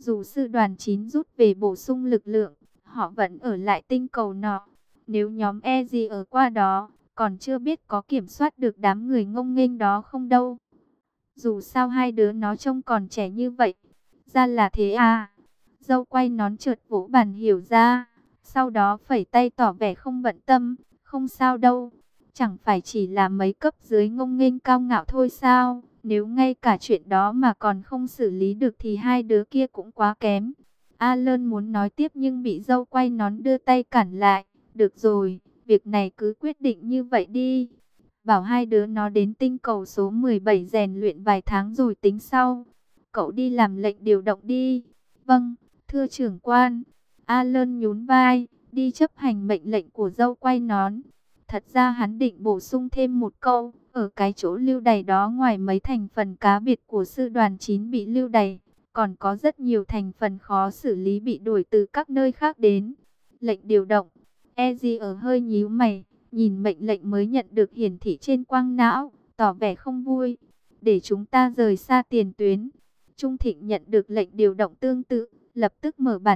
Dù sư đoàn 9 rút về bổ sung lực lượng, họ vẫn ở lại tinh cầu nọ. Nếu nhóm EZ ở qua đó, còn chưa biết có kiểm soát được đám người ngông nghênh đó không đâu. Dù sao hai đứa nó trông còn trẻ như vậy. Ra là thế à? Dâu quay nón chợt vỗ bàn hiểu ra. Sau đó phẩy tay tỏ vẻ không bận tâm. Không sao đâu. Chẳng phải chỉ là mấy cấp dưới ngông nghênh cao ngạo thôi sao? Nếu ngay cả chuyện đó mà còn không xử lý được thì hai đứa kia cũng quá kém. Alan muốn nói tiếp nhưng bị dâu quay nón đưa tay cản lại. Được rồi, việc này cứ quyết định như vậy đi. Bảo hai đứa nó đến tinh cầu số 17 rèn luyện vài tháng rồi tính sau. Cậu đi làm lệnh điều động đi. Vâng, thưa trưởng quan. Alan nhún vai, đi chấp hành mệnh lệnh của dâu quay nón. Thật ra hắn định bổ sung thêm một câu. Ở cái chỗ lưu đày đó, ngoài mấy thành phần cá biệt của sư đoàn 9 bị lưu đày, còn có rất nhiều thành phần khó xử lý bị đuổi từ các nơi khác đến. Lệnh điều động. Eji ở hơi nhíu mày, nhìn mệnh lệnh mới nhận được hiển thị trên quang não, tỏ vẻ không vui. Để chúng ta rời xa tiền tuyến. Trung Thịnh nhận được lệnh điều động tương tự, lập tức mở bản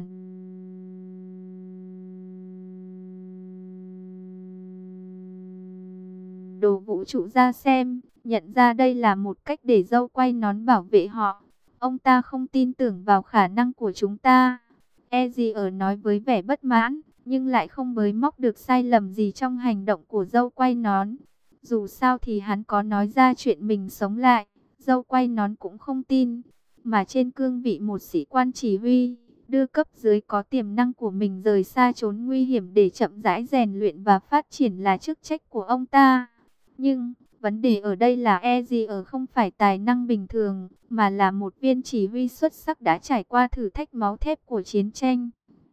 đồ vũ trụ ra xem, nhận ra đây là một cách để dâu quay nón bảo vệ họ. Ông ta không tin tưởng vào khả năng của chúng ta. Eji ở nói với vẻ bất mãn, nhưng lại không bới móc được sai lầm gì trong hành động của dâu quay nón. Dù sao thì hắn có nói ra chuyện mình sống lại, dâu quay nón cũng không tin. Mà trên cương vị một sĩ quan chỉ huy, đưa cấp dưới có tiềm năng của mình rời xa chốn nguy hiểm để chậm rãi rèn luyện và phát triển là chức trách của ông ta. Nhưng, vấn đề ở đây là Eji ở không phải tài năng bình thường, mà là một viên chỉ huy xuất sắc đã trải qua thử thách máu thép của chiến tranh.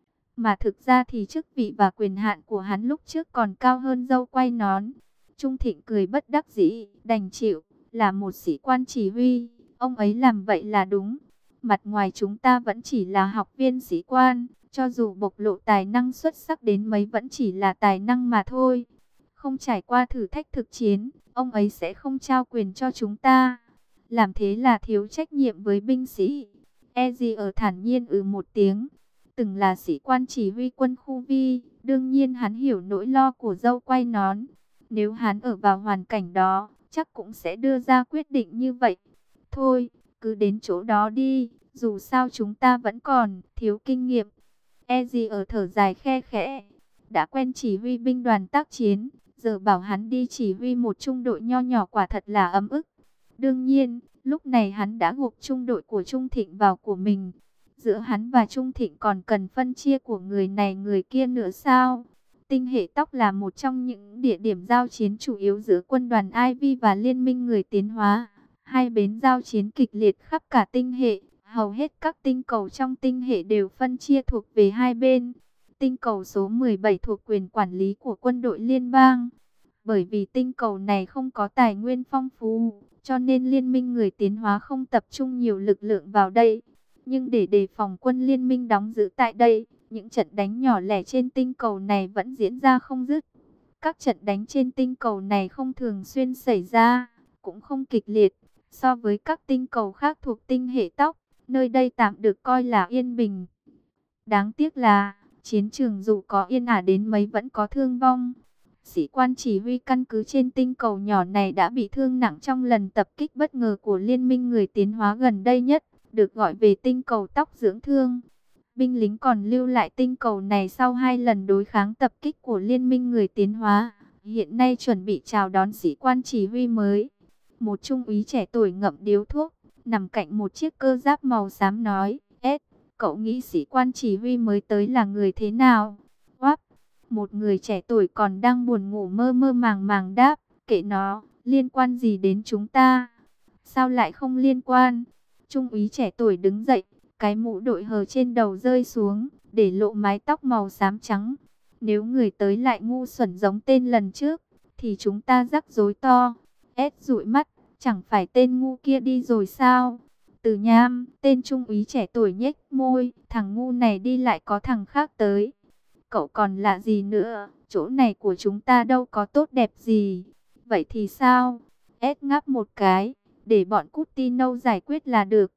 Mà thực ra thì chức vị và quyền hạn của hắn lúc trước còn cao hơn dâu quay nón. Trung Thịnh cười bất đắc dĩ, đành chịu, là một sĩ quan chỉ huy, ông ấy làm vậy là đúng. Mặt ngoài chúng ta vẫn chỉ là học viên sĩ quan, cho dù bộc lộ tài năng xuất sắc đến mấy vẫn chỉ là tài năng mà thôi. Không trải qua thử thách thực chiến, ông ấy sẽ không trao quyền cho chúng ta. Làm thế là thiếu trách nhiệm với binh sĩ. Eji ở thản nhiên một tiếng. Từng là sĩ quan chỉ huy quân khu Vi, đương nhiên hắn hiểu nỗi lo của dâu quay nón. Nếu hắn ở vào hoàn cảnh đó, chắc cũng sẽ đưa ra quyết định như vậy. Thôi, cứ đến chỗ đó đi, dù sao chúng ta vẫn còn thiếu kinh nghiệm. Eji ở thở dài khe khẽ, đã quen chỉ huy binh đoàn tác chiến, giờ bảo hắn đi chỉ huy một trung đội nho nhỏ quả thật là ấm ức. Đương nhiên, lúc này hắn đã gộp trung đội của Trung Thịnh vào của mình. Giữa hắn và Trung Thịnh còn cần phân chia của người này người kia nữa sao? Tinh hệ tóc là một trong những địa điểm giao chiến chủ yếu giữa quân đoàn Ivy và Liên minh người tiến hóa. Hai bên giao chiến kịch liệt khắp cả tinh hệ. Hầu hết các tinh cầu trong tinh hệ đều phân chia thuộc về hai bên. Tinh cầu số 17 thuộc quyền quản lý của quân đội liên bang. Bởi vì tinh cầu này không có tài nguyên phong phú, cho nên Liên minh người tiến hóa không tập trung nhiều lực lượng vào đây. Nhưng để đề phòng quân liên minh đóng giữ tại đây, những trận đánh nhỏ lẻ trên tinh cầu này vẫn diễn ra không dứt. Các trận đánh trên tinh cầu này không thường xuyên xảy ra, cũng không kịch liệt. So với các tinh cầu khác thuộc tinh hệ tóc, nơi đây tạm được coi là yên bình. Đáng tiếc là, chiến trường dù có yên ả đến mấy vẫn có thương vong. Sĩ quan chỉ huy căn cứ trên tinh cầu nhỏ này đã bị thương nặng trong lần tập kích bất ngờ của Liên minh người tiến hóa gần đây nhất, được gọi về tinh cầu tóc dưỡng thương. Binh lính còn lưu lại tinh cầu này sau 2 lần đối kháng tập kích của Liên minh người tiến hóa, hiện nay chuẩn bị chào đón sĩ quan chỉ huy mới. Một trung úy trẻ tuổi ngậm điếu thuốc, nằm cạnh một chiếc cơ giáp màu xám nói, cậu nghĩ sĩ quan chỉ huy mới tới là người thế nào? Oáp! Một người trẻ tuổi còn đang buồn ngủ mơ mơ màng màng đáp, kệ nó, liên quan gì đến chúng ta? Sao lại không liên quan? Trung úy trẻ tuổi đứng dậy, cái mũ đội hờ trên đầu rơi xuống, để lộ mái tóc màu xám trắng. Nếu người tới lại ngu xuẩn giống tên lần trước, thì chúng ta rắc rối to. Dụi mắt, chẳng phải tên ngu kia đi rồi sao? Từ Nham, tên trung úy trẻ tuổi nhếch môi, thằng ngu này đi lại có thằng khác tới. Cậu còn lạ gì nữa, chỗ này của chúng ta đâu có tốt đẹp gì. Vậy thì sao? Ngáp một cái, để bọn Cutino giải quyết là được.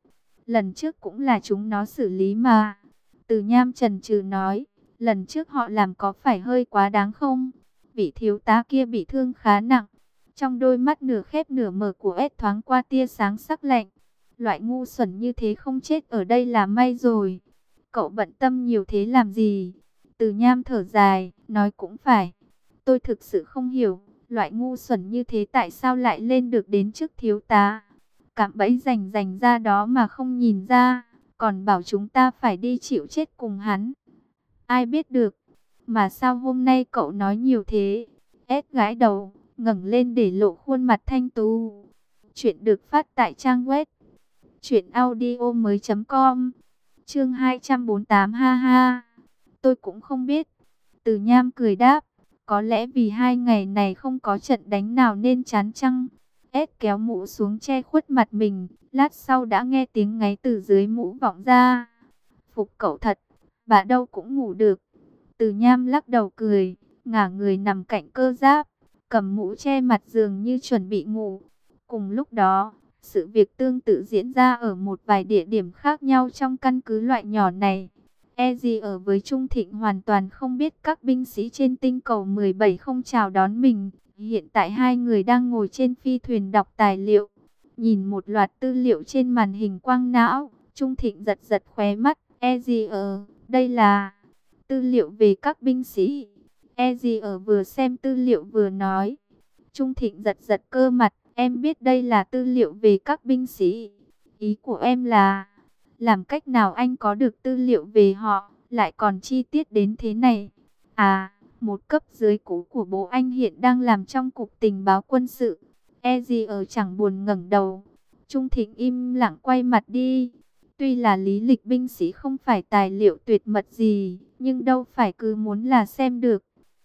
Lần trước cũng là chúng nó xử lý mà. Từ Nham chần chừ nói, lần trước họ làm có phải hơi quá đáng không? Vị thiếu tá kia bị thương khá nặng. Trong đôi mắt nửa khép nửa mở của Ed thoáng qua tia sáng sắc lạnh. Loại ngu xuẩn như thế không chết ở đây là may rồi. Cậu bận tâm nhiều thế làm gì? Từ Nham thở dài, nói cũng phải. Tôi thực sự không hiểu, loại ngu xuẩn như thế tại sao lại lên được đến trước thiếu tá. Cạm bẫy rành rành ra đó mà không nhìn ra, còn bảo chúng ta phải đi chịu chết cùng hắn. Ai biết được, mà sao hôm nay cậu nói nhiều thế? Ed gãi đầu, ngẩng lên để lộ khuôn mặt thanh tú. Chuyện được phát tại trang web truyệnaudiomoi.com. Chương 248 ha ha. Tôi cũng không biết. Từ Nham cười đáp, có lẽ vì 2 ngày này không có trận đánh nào nên chán chăng? Ed kéo mũ xuống che khuất mặt mình, lát sau đã nghe tiếng ngáy từ dưới mũ vọng ra. Phục cậu thật, bà đâu cũng ngủ được. Từ Nham lắc đầu cười, ngả người nằm cạnh cơ giáp, cầm mũ che mặt giường như chuẩn bị ngủ. Cùng lúc đó, sự việc tương tự diễn ra ở một vài địa điểm khác nhau trong căn cứ loại nhỏ này. Ezzy ở với Trung Thịnh hoàn toàn không biết các binh sĩ trên tinh cầu 17 không chào đón mình. Hiện tại hai người đang ngồi trên phi thuyền đọc tài liệu, nhìn một loạt tư liệu trên màn hình quang não. Trung Thịnh giật giật khóe mắt. Ezzy đây là tư liệu về các binh sĩ. Ezzy vừa xem tư liệu vừa nói. Trung Thịnh giật giật cơ mặt. Em biết đây là tư liệu về các binh sĩ. Ý của em là, làm cách nào anh có được tư liệu về họ, lại còn chi tiết đến thế này? À, một cấp dưới cũ của bố anh hiện đang làm trong cục tình báo quân sự. Ezzy chẳng buồn ngẩng đầu. Trung Thịnh im lặng quay mặt đi. Tuy là lý lịch binh sĩ không phải tài liệu tuyệt mật gì, nhưng đâu phải cứ muốn là xem được.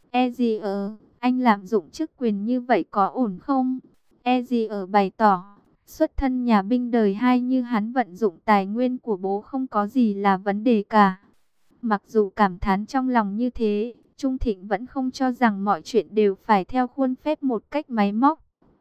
Ezzy anh lạm dụng chức quyền như vậy có ổn không? Ezzy bày tỏ, xuất thân nhà binh đời 2 như hắn vận dụng tài nguyên của bố không có gì là vấn đề cả. Mặc dù cảm thán trong lòng như thế, Trung Thịnh vẫn không cho rằng mọi chuyện đều phải theo khuôn phép một cách máy móc.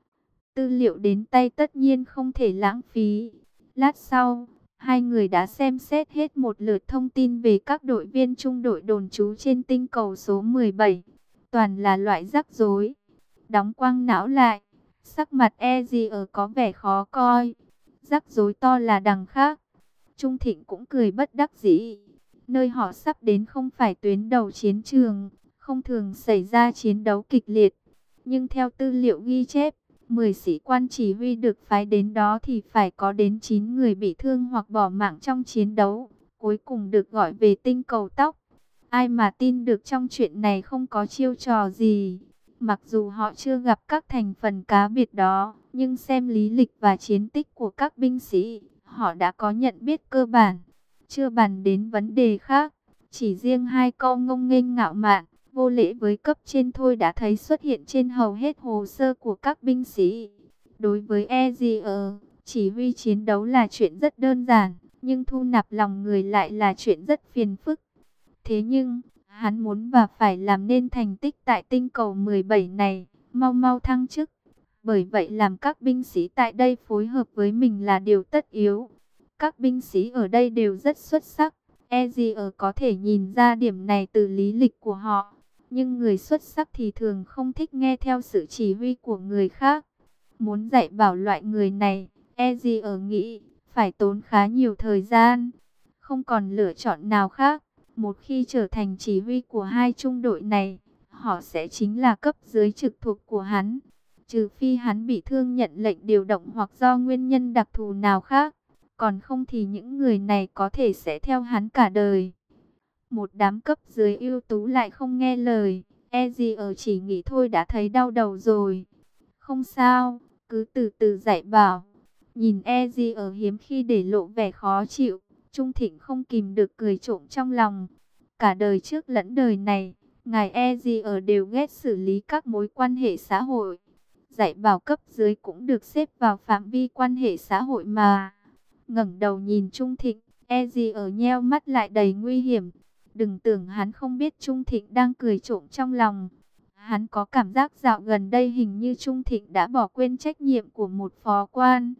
Tư liệu đến tay tất nhiên không thể lãng phí. Lát sau, hai người đã xem xét hết một lượt thông tin về các đội viên trung đội đồn trú trên tinh cầu số 17. Toàn là loại rắc rối. Đóng quang não lại, sắc mặt Ezzy có vẻ khó coi. Rắc rối to là đằng khác. Trung Thịnh cũng cười bất đắc dĩ. Nơi họ sắp đến không phải tuyến đầu chiến trường, không thường xảy ra chiến đấu kịch liệt. Nhưng theo tư liệu ghi chép, 10 sĩ quan chỉ huy được phái đến đó thì phải có đến 9 người bị thương hoặc bỏ mạng trong chiến đấu. Cuối cùng được gọi về tinh cầu tóc. Ai mà tin được trong chuyện này không có chiêu trò gì. Mặc dù họ chưa gặp các thành phần cá biệt đó, nhưng xem lý lịch và chiến tích của các binh sĩ, họ đã có nhận biết cơ bản. Chưa bàn đến vấn đề khác, chỉ riêng 2 câu ngông nghênh ngạo mạn, vô lễ với cấp trên thôi đã thấy xuất hiện trên hầu hết hồ sơ của các binh sĩ. Đối với Ezzy, chỉ huy chiến đấu là chuyện rất đơn giản, nhưng thu nạp lòng người lại là chuyện rất phiền phức. Thế nhưng, hắn muốn và phải làm nên thành tích tại tinh cầu 17 này, mau mau thăng chức. Bởi vậy làm các binh sĩ tại đây phối hợp với mình là điều tất yếu. Các binh sĩ ở đây đều rất xuất sắc. Ezzy có thể nhìn ra điểm này từ lý lịch của họ. Nhưng người xuất sắc thì thường không thích nghe theo sự chỉ huy của người khác. Muốn dạy bảo loại người này, Ezzy nghĩ phải tốn khá nhiều thời gian. Không còn lựa chọn nào khác. Một khi trở thành chỉ huy của hai trung đội này, họ sẽ chính là cấp dưới trực thuộc của hắn. Trừ phi hắn bị thương nhận lệnh điều động hoặc do nguyên nhân đặc thù nào khác. Còn không thì những người này có thể sẽ theo hắn cả đời. Một đám cấp dưới ưu tú lại không nghe lời. Ezzy chỉ nghĩ thôi đã thấy đau đầu rồi. Không sao, cứ từ từ dạy bảo. Nhìn Ezzy hiếm khi để lộ vẻ khó chịu. Trung Thịnh không kìm được cười trộm trong lòng. Cả đời trước lẫn đời này, ngài Ezzy đều ghét xử lý các mối quan hệ xã hội. Dạy bảo cấp dưới cũng được xếp vào phạm vi quan hệ xã hội mà. Ngẩng đầu nhìn Trung Thịnh, Ezzy nheo mắt lại đầy nguy hiểm. Đừng tưởng hắn không biết Trung Thịnh đang cười trộm trong lòng. Hắn có cảm giác dạo gần đây hình như Trung Thịnh đã bỏ quên trách nhiệm của một phó quan.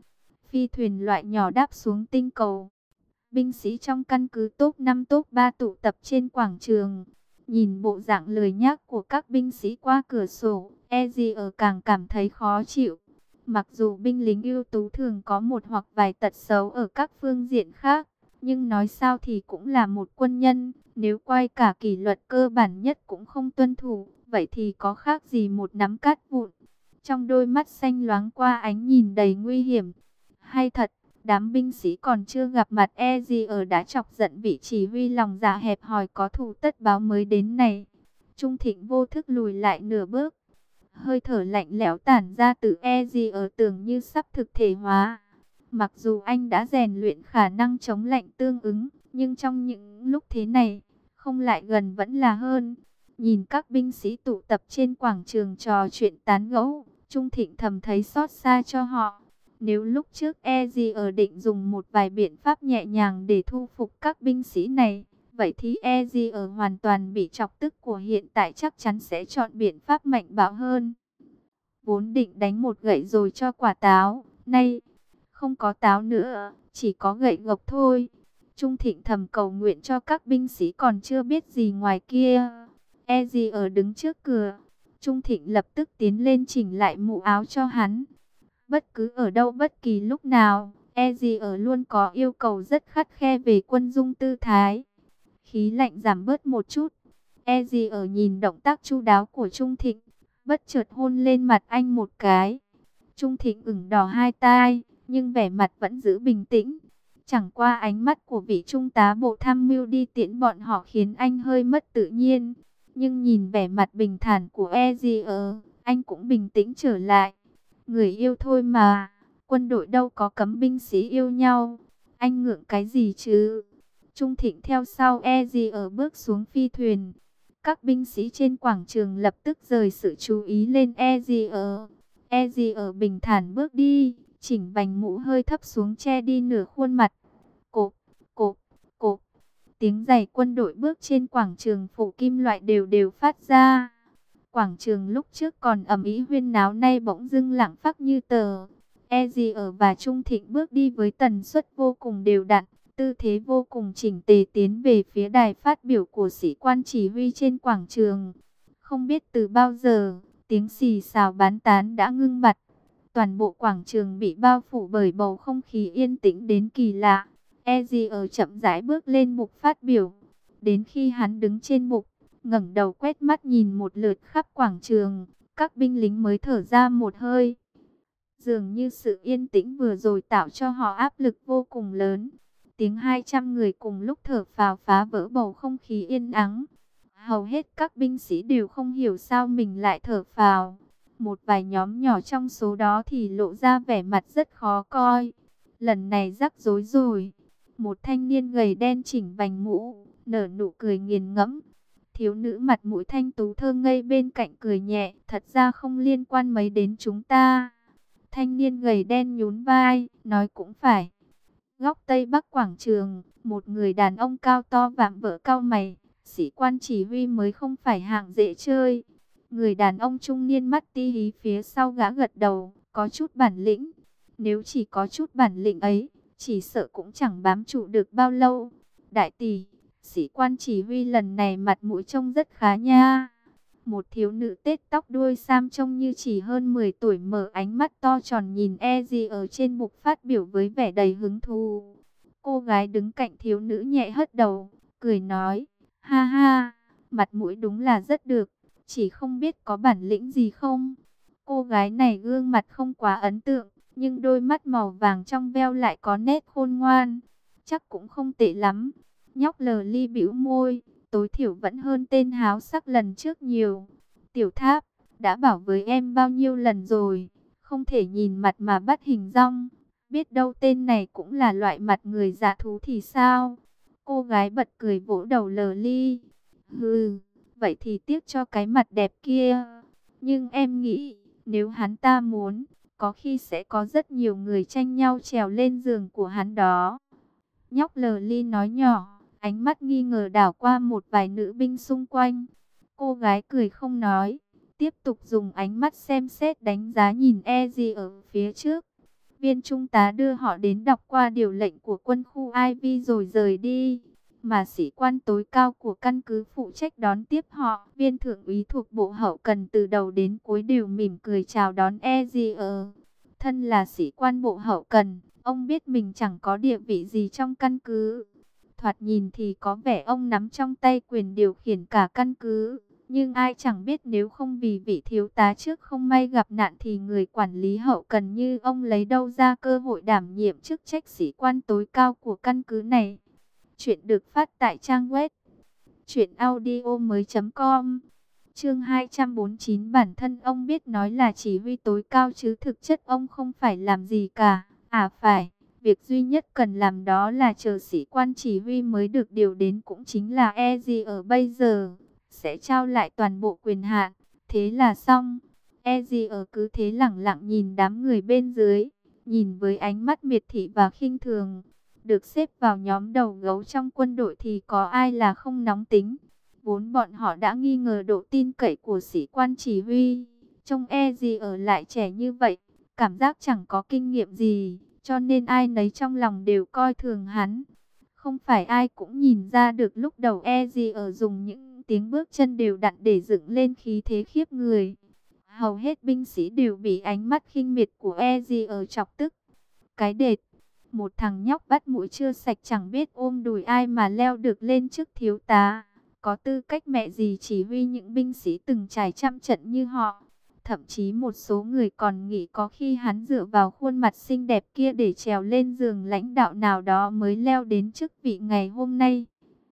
phi thuyền loại nhỏ đáp xuống tinh cầu. Binh sĩ trong căn cứ top 5 top 3 tụ tập trên quảng trường. Nhìn bộ dạng lười nhác của các binh sĩ qua cửa sổ, Ezio càng cảm thấy khó chịu. Mặc dù binh lính ưu tú thường có một hoặc vài tật xấu ở các phương diện khác, nhưng nói sao thì cũng là một quân nhân. Nếu quay cả kỷ luật cơ bản nhất cũng không tuân thủ, vậy thì có khác gì một nắm cát vụn. Trong đôi mắt xanh loáng qua ánh nhìn đầy nguy hiểm. Hay thật, đám binh sĩ còn chưa gặp mặt Ezio đã chọc giận vị chỉ huy lòng dạ hẹp hòi có thù tất báo mới đến này. Trung Thịnh vô thức lùi lại nửa bước. Hơi thở lạnh lẽo tản ra từ Ezio tưởng như sắp thực thể hóa. Mặc dù anh đã rèn luyện khả năng chống lạnh tương ứng, nhưng trong những lúc thế này, không lại gần vẫn là hơn. Nhìn các binh sĩ tụ tập trên quảng trường trò chuyện tán gẫu, Trung Thịnh thầm thấy xót xa cho họ. Nếu lúc trước Ezio định dùng một vài biện pháp nhẹ nhàng để thu phục các binh sĩ này, vậy thì Ezio hoàn toàn bị chọc tức của hiện tại chắc chắn sẽ chọn biện pháp mạnh bạo hơn. Vốn định đánh một gậy rồi cho quả táo, nay không có táo nữa, chỉ có gậy gộc thôi. Trung Thịnh thầm cầu nguyện cho các binh sĩ còn chưa biết gì ngoài kia. Ezio đứng trước cửa, Trung Thịnh lập tức tiến lên chỉnh lại mũ áo cho hắn. Bất cứ ở đâu bất kỳ lúc nào, Ezio luôn có yêu cầu rất khắt khe về quân dung tư thái. Khí lạnh giảm bớt một chút. Ezio nhìn động tác chu đáo của Trung Thịnh, bất chợt hôn lên mặt anh một cái. Trung Thịnh ửng đỏ hai tai, nhưng vẻ mặt vẫn giữ bình tĩnh. Chẳng qua ánh mắt của vị trung tá bộ tham mưu đi tiễn bọn họ khiến anh hơi mất tự nhiên. Nhưng nhìn vẻ mặt bình thản của Ezio, anh cũng bình tĩnh trở lại. Người yêu thôi mà, quân đội đâu có cấm binh sĩ yêu nhau. Anh ngượng cái gì chứ? Trung Thịnh theo sau Ezio bước xuống phi thuyền. Các binh sĩ trên quảng trường lập tức rời sự chú ý lên Ezio. Ezio bình thản bước đi, chỉnh vành mũ hơi thấp xuống che đi nửa khuôn mặt. Cộp, cộp, cộp. Tiếng giày quân đội bước trên quảng trường phủ kim loại đều đều phát ra. Quảng trường lúc trước còn ầm ĩ huyên náo nay bỗng dưng lặng phắc như tờ. Ezio và Trung Thịnh bước đi với tần suất vô cùng đều đặn, tư thế vô cùng chỉnh tề tiến về phía đài phát biểu của sĩ quan chỉ huy trên quảng trường. Không biết từ bao giờ, tiếng xì xào bán tán đã ngưng bặt. Toàn bộ quảng trường bị bao phủ bởi bầu không khí yên tĩnh đến kỳ lạ. Ezio chậm rãi bước lên bục phát biểu. Đến khi hắn đứng trên bục, ngẩng đầu quét mắt nhìn một lượt khắp quảng trường, các binh lính mới thở ra một hơi. Dường như sự yên tĩnh vừa rồi tạo cho họ áp lực vô cùng lớn. Tiếng 200 người cùng lúc thở phào phá vỡ bầu không khí yên ắng. Hầu hết các binh sĩ đều không hiểu sao mình lại thở phào. Một vài nhóm nhỏ trong số đó thì lộ ra vẻ mặt rất khó coi. Lần này rắc rối rồi. Một thanh niên gầy đen chỉnh vành mũ, nở nụ cười nghiền ngẫm. Thiếu nữ mặt mũi thanh tú thơ ngây bên cạnh cười nhẹ, thật ra không liên quan mấy đến chúng ta. Thanh niên gầy đen nhún vai, nói cũng phải. Góc Tây Bắc quảng trường, một người đàn ông cao to vạm vỡ cau mày, sĩ quan chỉ huy mới không phải hạng dễ chơi. Người đàn ông trung niên mắt ti hí phía sau gã gật đầu, có chút bản lĩnh. Nếu chỉ có chút bản lĩnh ấy, chỉ sợ cũng chẳng bám trụ được bao lâu. Đại tỷ, sĩ quan chỉ huy lần này mặt mũi trông rất khá nha. Một thiếu nữ tết tóc đuôi sam trông như chỉ hơn 10 tuổi mở ánh mắt to tròn nhìn Ezio ở trên bục phát biểu với vẻ đầy hứng thú. Cô gái đứng cạnh thiếu nữ nhẹ hất đầu, cười nói, ha ha, mặt mũi đúng là rất được, chỉ không biết có bản lĩnh gì không. Cô gái này gương mặt không quá ấn tượng, nhưng đôi mắt màu vàng trong veo lại có nét khôn ngoan, chắc cũng không tệ lắm. Nhóc lờ ly bĩu môi, tối thiểu vẫn hơn tên háo sắc lần trước nhiều. Tiểu Tháp, đã bảo với em bao nhiêu lần rồi, không thể nhìn mặt mà bắt hình dong. Biết đâu tên này cũng là loại mặt người dạ thú thì sao? Cô gái bật cười vỗ đầu lờ ly. Hừ, vậy thì tiếc cho cái mặt đẹp kia. Nhưng em nghĩ, nếu hắn ta muốn, có khi sẽ có rất nhiều người tranh nhau trèo lên giường của hắn đó. Nhóc lờ ly nói nhỏ, ánh mắt nghi ngờ đảo qua một vài nữ binh xung quanh. Cô gái cười không nói, tiếp tục dùng ánh mắt xem xét đánh giá nhìn Ezio ở phía trước. Viên trung tá đưa họ đến đọc qua điều lệnh của quân khu IV rồi rời đi. Mà sĩ quan tối cao của căn cứ phụ trách đón tiếp họ, viên thượng úy thuộc bộ hậu cần từ đầu đến cuối đều mỉm cười chào đón Ezier. Thân là sĩ quan bộ hậu cần, ông biết mình chẳng có địa vị gì trong căn cứ. Thoạt nhìn thì có vẻ ông nắm trong tay quyền điều khiển cả căn cứ. Nhưng ai chẳng biết nếu không vì vị thiếu tá trước không may gặp nạn thì người quản lý hậu cần như ông lấy đâu ra cơ hội đảm nhiệm chức trách sĩ quan tối cao của căn cứ này. Chuyện được phát tại trang web truyệnaudiomoi.com. Chương 249. Bản thân ông biết nói là chỉ huy tối cao chứ thực chất ông không phải làm gì cả. À phải, việc duy nhất cần làm đó là chờ sĩ quan chỉ huy mới được điều đến, cũng chính là Ezi ở bây giờ sẽ trao lại toàn bộ quyền hạn. Thế là xong. Ezi ở cứ thế lẳng lặng nhìn đám người bên dưới, nhìn với ánh mắt miệt thị và khinh thường. Được xếp vào nhóm đầu gấu trong quân đội thì có ai là không nóng tính. Vốn bọn họ đã nghi ngờ độ tin cậy của sĩ quan chỉ huy. Trông gì ở lại trẻ như vậy, cảm giác chẳng có kinh nghiệm gì, cho nên ai nấy trong lòng đều coi thường hắn. Không phải ai cũng nhìn ra được lúc đầu gì ở dùng những tiếng bước chân đều đặn để dựng lên khí thế khiếp người. Hầu hết binh sĩ đều bị ánh mắt khinh miệt của gì ở chọc tức. Cái đệt, một thằng nhóc bắt mũi chưa sạch chẳng biết ôm đùi ai mà leo được lên chức thiếu tá. Có tư cách mẹ gì chỉ huy những binh sĩ từng trải trăm trận như họ. Thậm chí một số người còn nghĩ có khi hắn dựa vào khuôn mặt xinh đẹp kia để trèo lên giường lãnh đạo nào đó mới leo đến chức vị ngày hôm nay.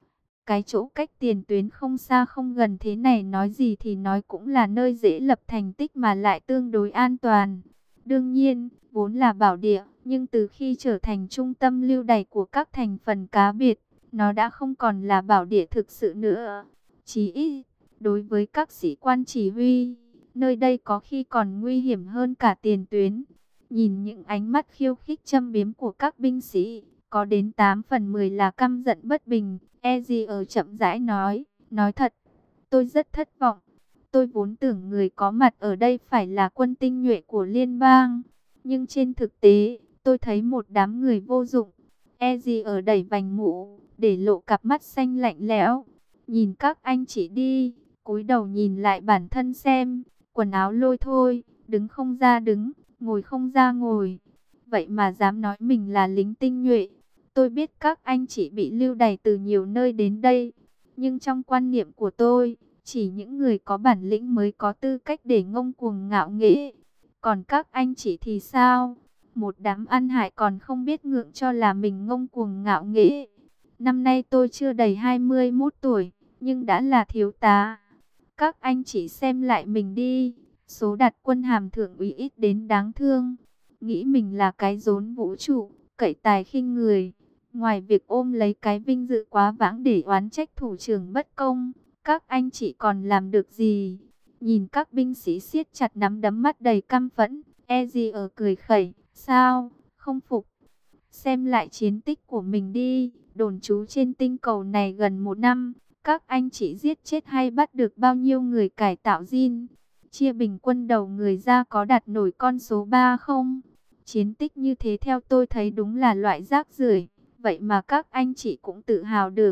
Cái chỗ cách tiền tuyến không xa không gần thế này nói gì thì nói cũng là nơi dễ lập thành tích mà lại tương đối an toàn. Đương nhiên, vốn là bảo địa, nhưng từ khi trở thành trung tâm lưu đày của các thành phần cá biệt, nó đã không còn là bảo địa thực sự nữa. Chí ít, đối với các sĩ quan chỉ huy, nơi đây có khi còn nguy hiểm hơn cả tiền tuyến. Nhìn những ánh mắt khiêu khích châm biếm của các binh sĩ, có đến 8 phần 10 là căm giận bất bình. Ezier chậm rãi nói thật, tôi rất thất vọng. Tôi vốn tưởng người có mặt ở đây phải là quân tinh nhuệ của liên bang, nhưng trên thực tế, tôi thấy một đám người vô dụng. Ezier đẩy vành mũ, để lộ cặp mắt xanh lạnh lẽo. Nhìn các anh chị đi, cúi đầu nhìn lại bản thân xem, quần áo lôi thôi, đứng không ra đứng, ngồi không ra ngồi. Vậy mà dám nói mình là lính tinh nhuệ. Tôi biết các anh chị bị lưu đày từ nhiều nơi đến đây, nhưng trong quan niệm của tôi, chỉ những người có bản lĩnh mới có tư cách để ngông cuồng ngạo nghễ. Còn các anh chị thì sao? Một đám ăn hại còn không biết ngượng cho là mình ngông cuồng ngạo nghễ. Năm nay tôi chưa đầy 21 tuổi, nhưng đã là thiếu tá. Các anh chị xem lại mình đi, số đặt quân hàm thượng úy ít đến đáng thương. Nghĩ mình là cái rốn vũ trụ, cậy tài khinh người. Ngoài việc ôm lấy cái vinh dự quá vãng để oán trách thủ trưởng bất công, các anh chị còn làm được gì? Nhìn các binh sĩ siết chặt nắm đấm, mắt đầy căm phẫn, Ezier cười khẩy, sao, không phục? Xem lại chiến tích của mình đi, đồn trú trên tinh cầu này gần 1 năm, các anh chị giết chết hay bắt được bao nhiêu người cải tạo gene? Chia bình quân đầu người ra có đạt nổi con số 3 không? Chiến tích như thế theo tôi thấy đúng là loại rác rưởi, vậy mà các anh chị cũng tự hào được.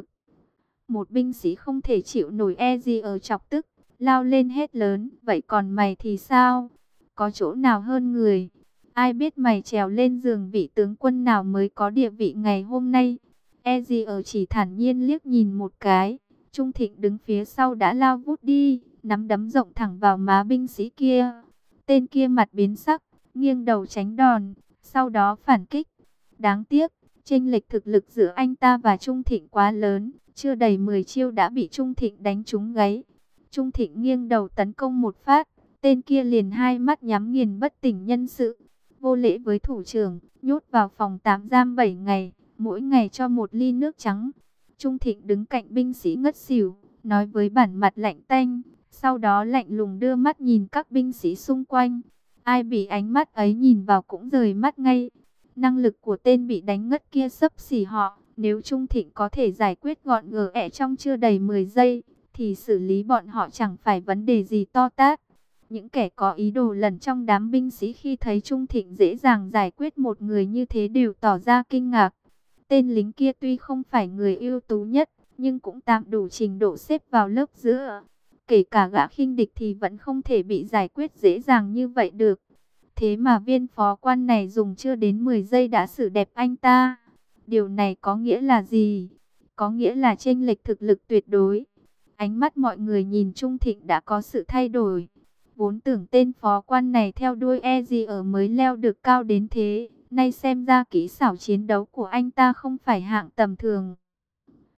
Một binh sĩ không thể chịu nổi Ezier chọc tức, lao lên hét lớn, vậy còn mày thì sao? Có chỗ nào hơn người? Ai biết mày trèo lên giường vị tướng quân nào mới có địa vị ngày hôm nay? Ezier chỉ thản nhiên liếc nhìn một cái. Trung Thịnh đứng phía sau đã lao vút đi, nắm đấm rộng thẳng vào má binh sĩ kia. Tên kia mặt biến sắc, nghiêng đầu tránh đòn, sau đó phản kích. Đáng tiếc, chênh lệch thực lực giữa anh ta và Trung Thịnh quá lớn, chưa đầy 10 chiêu đã bị Trung Thịnh đánh trúng gáy. Trung Thịnh nghiêng đầu tấn công một phát, tên kia liền hai mắt nhắm nghiền bất tỉnh nhân sự. Vô lễ với thủ trưởng, nhốt vào phòng tạm giam 7 ngày, mỗi ngày cho một ly nước trắng. Trung Thịnh đứng cạnh binh sĩ ngất xỉu, nói với bản mặt lạnh tanh, sau đó lạnh lùng đưa mắt nhìn các binh sĩ xung quanh. Ai bị ánh mắt ấy nhìn vào cũng rời mắt ngay. Năng lực của tên bị đánh ngất kia xấp xỉ họ, nếu Trung Thịnh có thể giải quyết gọn gàng trong chưa đầy 10 giây, thì xử lý bọn họ chẳng phải vấn đề gì to tát. Những kẻ có ý đồ lẩn trong đám binh sĩ khi thấy Trung Thịnh dễ dàng giải quyết một người như thế đều tỏ ra kinh ngạc. Tên lính kia tuy không phải người ưu tú nhất, nhưng cũng tạm đủ trình độ xếp vào lớp giữa. Kể cả gã khinh địch thì vẫn không thể bị giải quyết dễ dàng như vậy được. Thế mà viên phó quan này dùng chưa đến 10 giây đã xử đẹp anh ta. Điều này có nghĩa là gì? Có nghĩa là chênh lệch thực lực tuyệt đối. Ánh mắt mọi người nhìn Trung Thịnh đã có sự thay đổi. Vốn tưởng tên phó quan này theo đuôi e gì ở mới leo được cao đến thế. Nay xem ra kỹ xảo chiến đấu của anh ta không phải hạng tầm thường.